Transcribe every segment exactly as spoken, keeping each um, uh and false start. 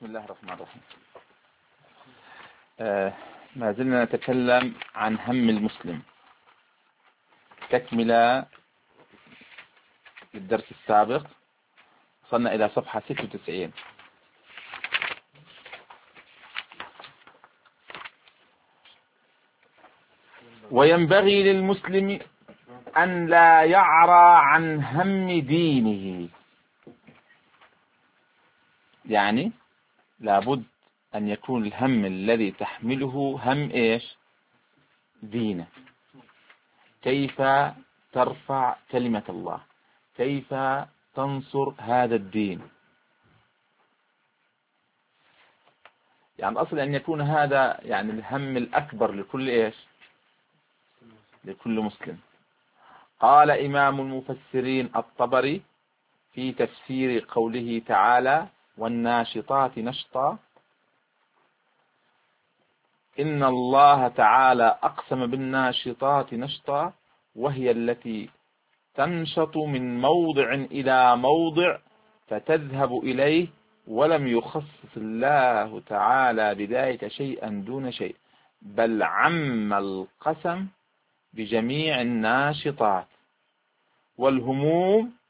بسم الله الرحمن الرحيم. آه ما زلنا نتكلم عن هم المسلم، تكملة للدرس السابق. وصلنا إلى صفحة ستة وتسعين. وينبغي للمسلم أن لا يعرى عن هم دينه، يعني لابد أن يكون الهم الذي تحمله هم إيش؟ دينه. كيف ترفع كلمة الله، كيف تنصر هذا الدين. يعني الأصل أن يكون هذا يعني الهم الأكبر لكل إيش؟ لكل مسلم. قال إمام المفسرين الطبري في تفسير قوله تعالى: والناشطات نشطا: إن الله تعالى أقسم بالناشطات نشطا، وهي التي تنشط من موضع إلى موضع فتذهب إليه، ولم يخصص الله تعالى بذلك شيئا دون شيء، بل عم القسم بجميع الناشطات. والهموم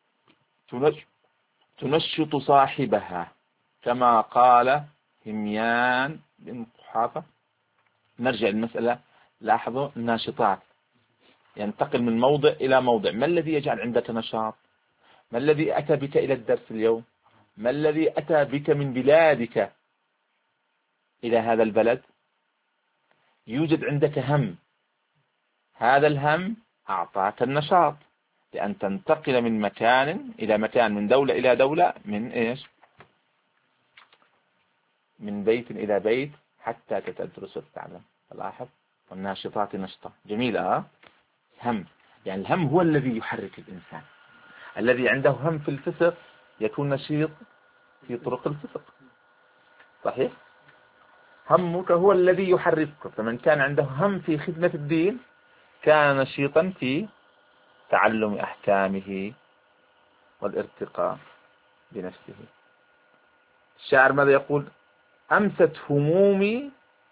تنشط صاحبها، كما قال هميان بن قحافة. نرجع للمسألة، لاحظوا الناشطات ينتقل من موضع إلى موضع. ما الذي يجعل عندك نشاط؟ ما الذي أتى بك إلى الدرس اليوم؟ ما الذي أتى بك من بلادك إلى هذا البلد؟ يوجد عندك هم، هذا الهم أعطاك النشاط لأن تنتقل من مكان إلى مكان، من دولة إلى دولة، من إيش؟ من بيت إلى بيت، حتى تدرس وتتعلم. لاحظ، والناشطات نشطة. جميلة. هم، يعني الهم هو الذي يحرك الإنسان. الذي عنده هم في الفسق يكون نشيط في طرق الفسق. صحيح؟ همك هو الذي يحركك. فمن كان عنده هم في خدمة الدين كان نشيطا في تعلم أحكامه والارتقاء بنفسه. الشاعر ماذا يقول؟ أمست همومي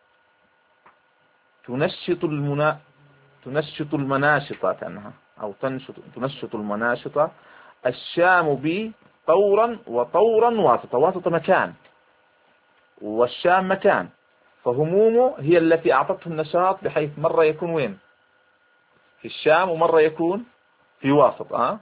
تنشط المنا تنشط المناشطة كأنها، أو تنشط تنشط المناشطة. الشام بي طورا وطورا واسطة. واسطة مكان والشام مكان، فهمومه هي التي أعطته النشاط، بحيث مرة يكون وين؟ في الشام، ومرة يكون في واسط. أه؟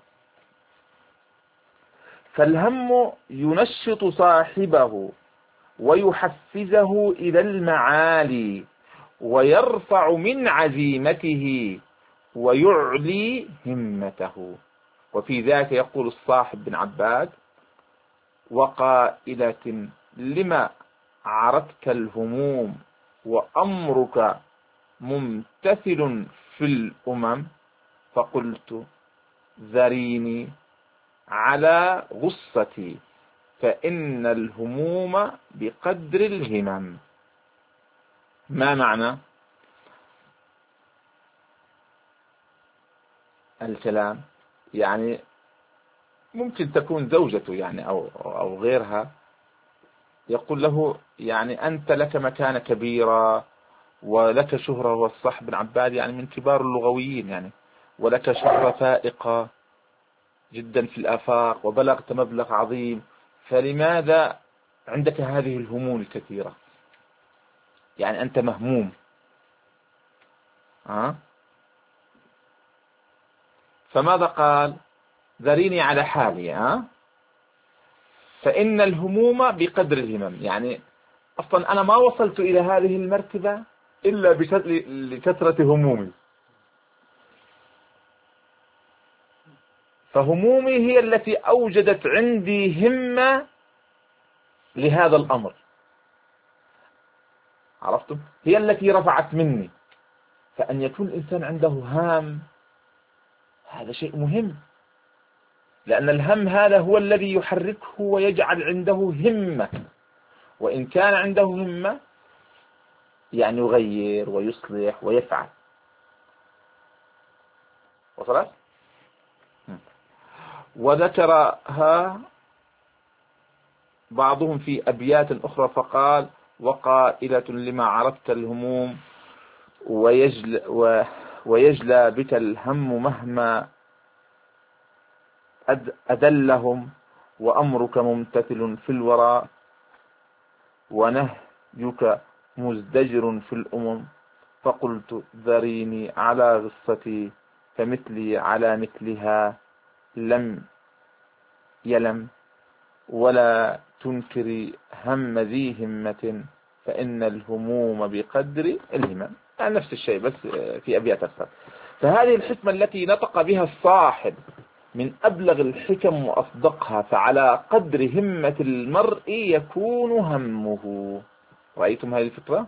فالهم ينشط صاحبه ويحفزه إلى المعالي، ويرفع من عزيمته ويعلي همته. وفي ذاك يقول الصاحب بن عباد: وقائلة لما عرتك الهموم وأمرك ممتثل في الأمم، فقلت ذريني على غصتي، فإن الهموم بقدر الهمم. ما معنى الكلام؟ يعني ممكن تكون زوجته يعني أو أو غيرها، يقول له يعني أنت لك مكانة كبيرة ولك شهرة. والصح بن عباد يعني من كبار اللغويين يعني، ولك شهرة فائقة جدا في الآفاق، وبلغت مبلغ عظيم، فلماذا عندك هذه الهموم الكثيرة؟ يعني أنت مهموم. أه؟ فماذا قال؟ ذريني على حالي. أه؟ فإن الهموم بقدر الهمم. يعني أصلا أنا ما وصلت إلى هذه المرتبة إلا لكثرة همومي. فهمومي هي التي أوجدت عندي همة لهذا الأمر. عرفتم؟ هي التي رفعت مني. فأن يكون الإنسان عنده هام هذا شيء مهم، لأن الهم هذا هو الذي يحركه ويجعل عنده همة. وإن كان عنده همة يعني يغير ويصلح ويفعل. وصلت؟ وذكرها بعضهم في أبيات أخرى فقال: وقائلة لما عرفت الهموم ويجلى, ويجلى بك الهم مهما أدلهم، وأمرك ممتثل في الوراء ونهجك مزدجر في الأمم. فقلت: ذريني على غصتي فمثلي على مثلها لم يلم، ولا تنكري هم ذي همة فإن الهموم بقدر الهمم. يعني نفس الشيء بس في أبيات أكثر. فهذه الحكمة التي نطق بها الصاحب من أبلغ الحكم وأصدقها، فعلى قدر همة المرء يكون همه. رأيتم هذه الفكرة؟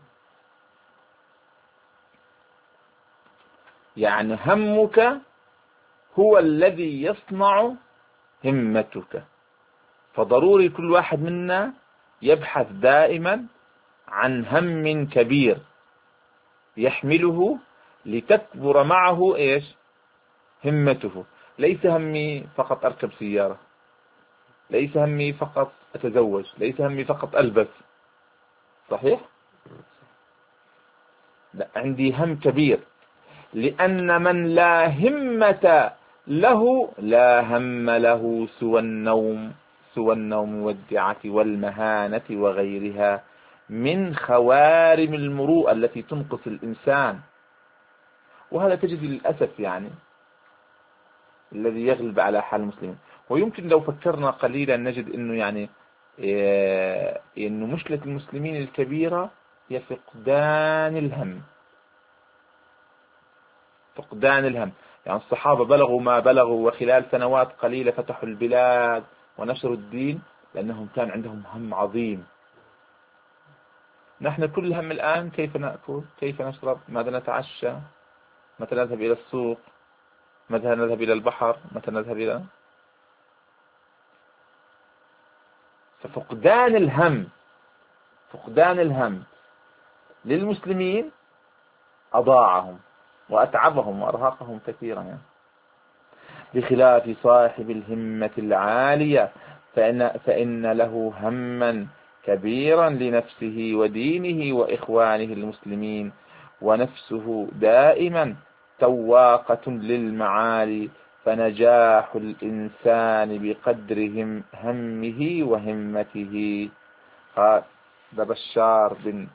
يعني همك هو الذي يصنع همتك. فضروري كل واحد منا يبحث دائما عن هم كبير يحمله لتكبر معه إيش؟ همته. ليس همي فقط أركب سيارة، ليس همي فقط أتزوج، ليس همي فقط ألبس. صحيح؟ لا، عندي هم كبير، لأن من لا همة له لا هم له سوى النوم، سوى النوم والدعة والمهانة وغيرها من خوارم المروءة التي تنقص الإنسان. وهذا تجد للأسف يعني الذي يغلب على حال المسلمين. ويمكن لو فكرنا قليلا نجد أنه يعني إيه إنه مشكلة المسلمين الكبيرة هي فقدان الهم. فقدان الهم. يعني الصحابة بلغوا ما بلغوا وخلال سنوات قليلة فتحوا البلاد ونشروا الدين لأنهم كان عندهم هم عظيم. نحن كل هم الآن كيف نأكل، كيف نشرب، ماذا نتعشى، متى نذهب إلى السوق، متى نذهب إلى البحر، متى نذهب إلى. ففقدان الهم، فقدان الهم للمسلمين أضاعهم وأتعبهم وأرهقهم كثيرا يعني. بخلاف صاحب الهمة العالية فإن, فإن له هما كبيرا لنفسه ودينه وإخوانه المسلمين، ونفسه دائما تواقة للمعالي، فنجاح الإنسان بقدر هم همه وهمته. قال بشار بن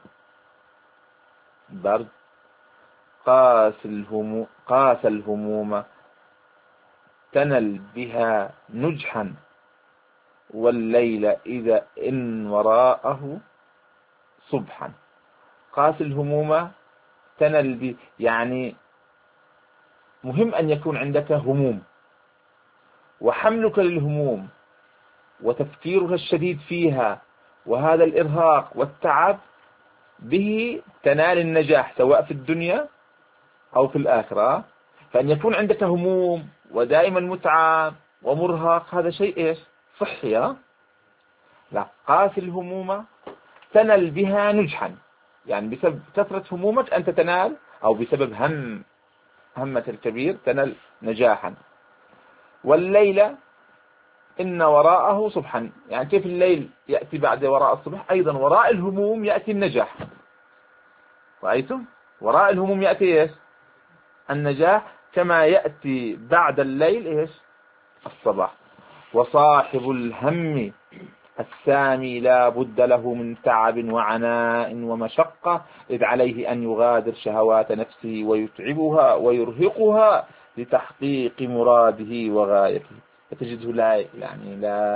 برد: قاس الهموم, قاس الهموم تنل بها نجحا، والليل إذا إن وراءه صبحا. قاس الهموم تنل ب يعني مهم أن يكون عندك هموم، وحملك للهموم وتفكيرك الشديد فيها وهذا الإرهاق والتعب به تنال النجاح سواء في الدنيا أو في الآخرة. فأن يكون عندك هموم ودائما متعب ومرهق هذا شيء إيش؟ صحي. لا، قاس الهموم تنل بها نجحا، يعني بسبب كثرة همومك أنت تنال، أو بسبب هم همة الكبير تنال نجاحا. والليل إن وراءه صبحا، يعني كيف الليل يأتي بعد وراء الصبح، أيضا وراء الهموم يأتي النجاح. رأيتم؟ وراء الهموم يأتي إيش؟ النجاح، كما يأتي بعد الليل إيش؟ الصباح. وصاحب الهم السامي لا بد له من تعب وعناء ومشقة، إذ عليه أن يغادر شهوات نفسه ويتعبها ويرهقها لتحقيق مراده وغايته. فتجده لا يعني لا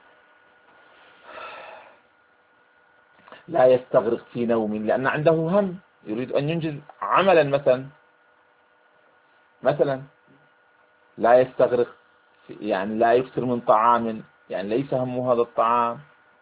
لا يستغرق في نوم، لأن عنده هم يريد أن ينجز عملا مثلا مثلا لا يستغرق يعني لا يكثر من طعام، يعني ليس همه هذا الطعام.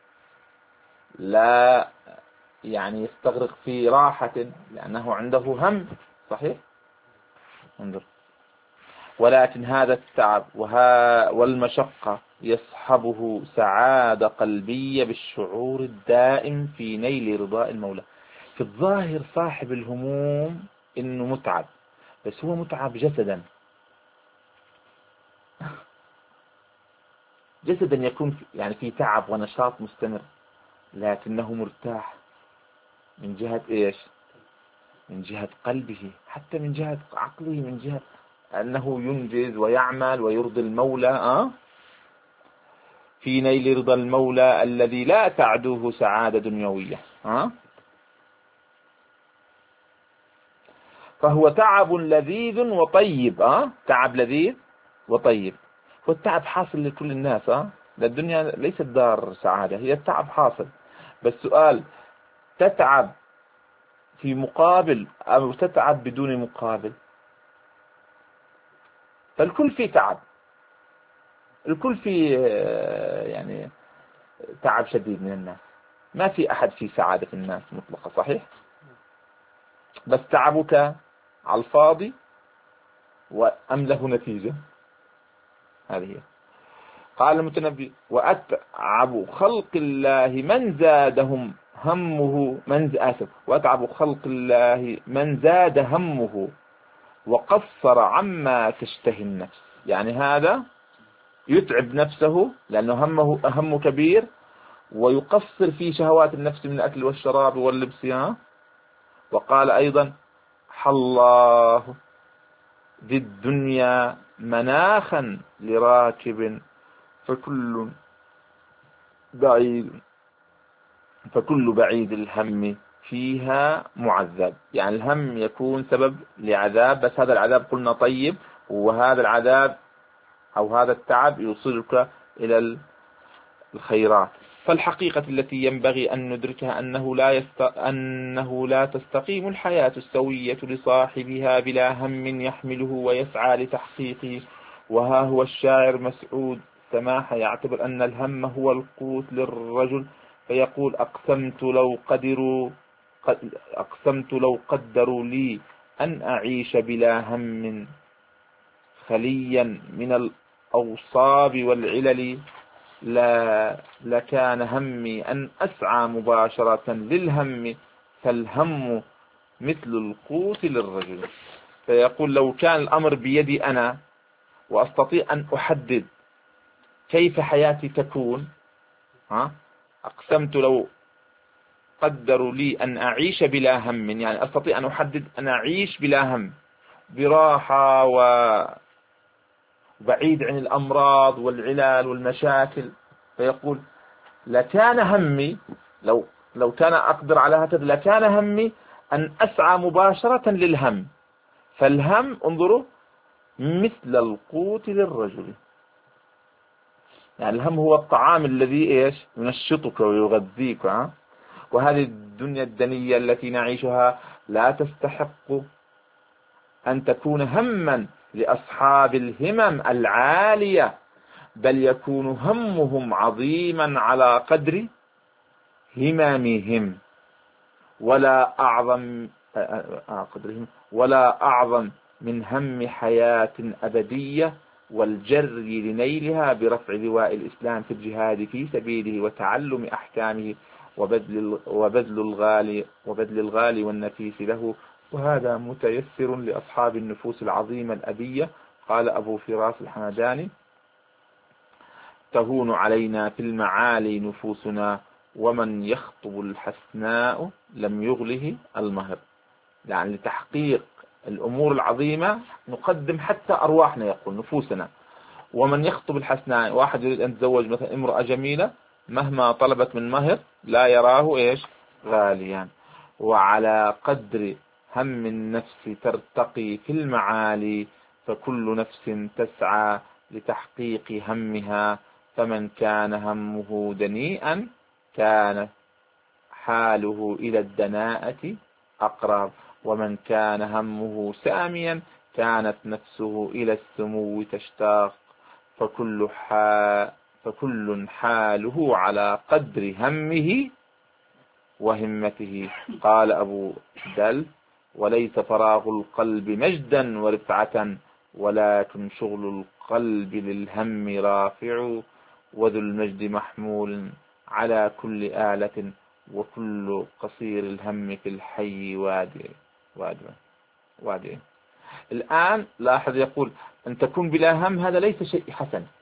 لا يعني يستغرق في راحة لأنه عنده هم. صحيح؟ انظر. ولكن هذا التعب وها والمشقة يصحبه سعادة قلبية بالشعور الدائم في نيل رضاء المولى. في الظاهر صاحب الهموم إنه متعب، بس هو متعب جسدا، جسدا يكون في يعني في تعب ونشاط مستمر، لكنه مرتاح من جهة إيش؟ من جهة قلبه، حتى من جهة عقله، من جهة أنه ينجز ويعمل ويرضي المولى أه؟ في نيل رضا المولى الذي لا تعدوه سعادة دنيوية أه؟ فهو تعب لذيذ وطيب أه؟ تعب لذيذ وطيب. والتعب حاصل لكل الناس أه؟ الدنيا ليست دار سعادة، هي التعب حاصل. بس سؤال، تتعب في مقابل أو تتعب بدون مقابل؟ فالكل في تعب، الكل في يعني تعب شديد من الناس، ما في أحد في سعادة في الناس مطلقة، صحيح؟ بس تعبك على الفاضي وأم له نتيجة؟ هذه هي. قال المتنبي: وأتعب خلق الله من زادهم همه من آسف وأتعب خلق الله من زاد همه وقصر عما تشتهي النفس. يعني هذا يتعب نفسه لأنه همه هم كبير، ويقصر في شهوات النفس من الأكل والشراب واللبس. وقال أيضا: حالله ذي الدنيا مناخا لراكب فكل بعيد فكل بعيد الهم فيها معذب. يعني الهم يكون سبب لعذاب، بس هذا العذاب قلنا طيب، وهذا العذاب أو هذا التعب يوصلك إلى الخيرات. فالحقيقة التي ينبغي أن ندركها أنه لا, يست... أنه لا تستقيم الحياة السوية لصاحبها بلا هم يحمله ويسعى لتحقيقه. وها هو الشاعر مسعود سماحة يعتبر أن الهم هو القوت للرجل، فيقول: أقسمت لو قدروا أقسمت لو قدروا لي أن أعيش بلا هم خليا من الأوصاب والعلل لا لكان همي أن أسعى مباشرة للهم، فالهم مثل القوت للرجل. فيقول: لو كان الأمر بيدي أنا وأستطيع أن أحدد كيف حياتي تكون، ها أقسمت لو قدروا لي أن أعيش بلا هم، يعني أستطيع أن أحدد أن أعيش بلا هم براحة وبعيد عن الأمراض والعلال والمشاكل. فيقول: لكان همي لو لو كان أقدر على هكذا لكان همي أن أسعى مباشرة للهم، فالهم انظروا مثل القوت للرجل. يعني الهم هو الطعام الذي إيش ينشطك ويغذيك. ها؟ وهذه الدنيا الدنية التي نعيشها لا تستحق أن تكون هما لأصحاب الهمم العالية، بل يكون همهم عظيما على قدر همامهم، ولا أعظم قدرهم ولا أعظم من هم حياة أبدية والجر لنيلها برفع لواء الإسلام في الجهاد في سبيله وتعلم أحكامه وبذل وبذل الغالي وبذل الغالي والنفيس له. وهذا متيسر لأصحاب النفوس العظيمة الأبية. قال أبو فراس الحمداني: تهون علينا في المعالي نفوسنا، ومن يخطب الحسناء لم يغله المهر. يعني لتحقيق الأمور العظيمة نقدم حتى أرواحنا، يقول نفوسنا. ومن يخطب الحسناء، واحد يريد أن يتزوج مثلا امرأة جميلة، مهما طلبت من مهر لا يراه إيش غاليا. وعلى قدر هم النفس ترتقي في المعالي، فكل نفس تسعى لتحقيق همها. فمن كان همه دنيئا كان حاله إلى الدناءة أقرب، ومن كان همه ساميا كانت نفسه إلى السمو تشتاق. فكل, حال فكل حاله على قدر همه وهمته. قال أبو دل: وليس فراغ القلب مجدا ورفعة، ولكن شغل القلب للهم رافع، وذو المجد محمول على كل آلة، وكل قصير الهم في الحي وادي وادي وادي. الآن لاحظ، يقول: أن تكون بلا هم هذا ليس شيء حسن،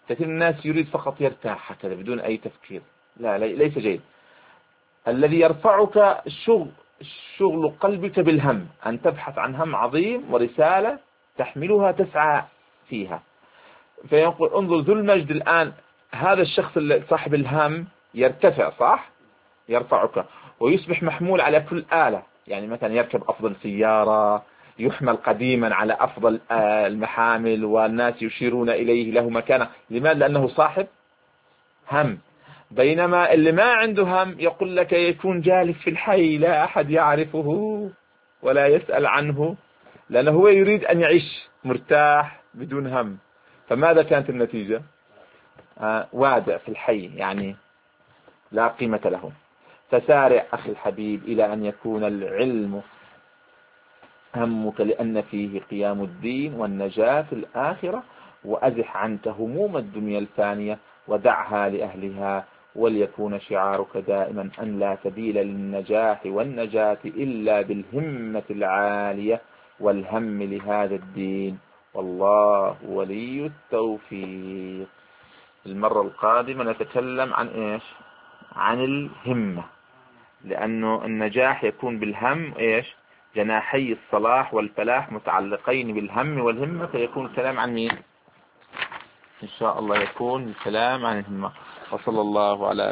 كثير من الناس يريد فقط يرتاح هكذا بدون أي تفكير. لا ليس جيد. الذي يرفعك شغل شغل قلبك بالهم، أن تبحث عن هم عظيم ورسالة تحملها تسعى فيها. فيقول انظر ذو المجد الآن، هذا الشخص صاحب الهم يرتفع، صح؟ يرفعك ويصبح محمول على كل آلة، يعني مثلا يركب أفضل سيارة، يحمل قديما على أفضل المحامل، والناس يشيرون إليه له مكانة. لماذا؟ لأنه صاحب هم. بينما اللي ما عنده هم يقول لك يكون جالس في الحي لا أحد يعرفه ولا يسأل عنه، لأنه هو يريد أن يعيش مرتاح بدون هم. فماذا كانت النتيجة؟ آه وادع في الحي، يعني لا قيمة له. فسارع أخي الحبيب إلى أن يكون العلم همك، لأن فيه قيام الدين والنجاة في الآخرة، وأزح عنك هموم الدنيا الفانية ودعها لأهلها، وليكون شعارك دائما أن لا سبيل للنجاح والنجاة إلا بالهمة العالية والهم لهذا الدين، والله ولي التوفيق. المرة القادمة نتكلم عن إيش؟ عن الهمة، لأنه النجاح يكون بالهم. إيش؟ جناحي الصلاح والفلاح متعلقين بالهم والهمة، فيكون الكلام عن مين؟ إن شاء الله يكون الكلام عن الهمة. وصلى الله على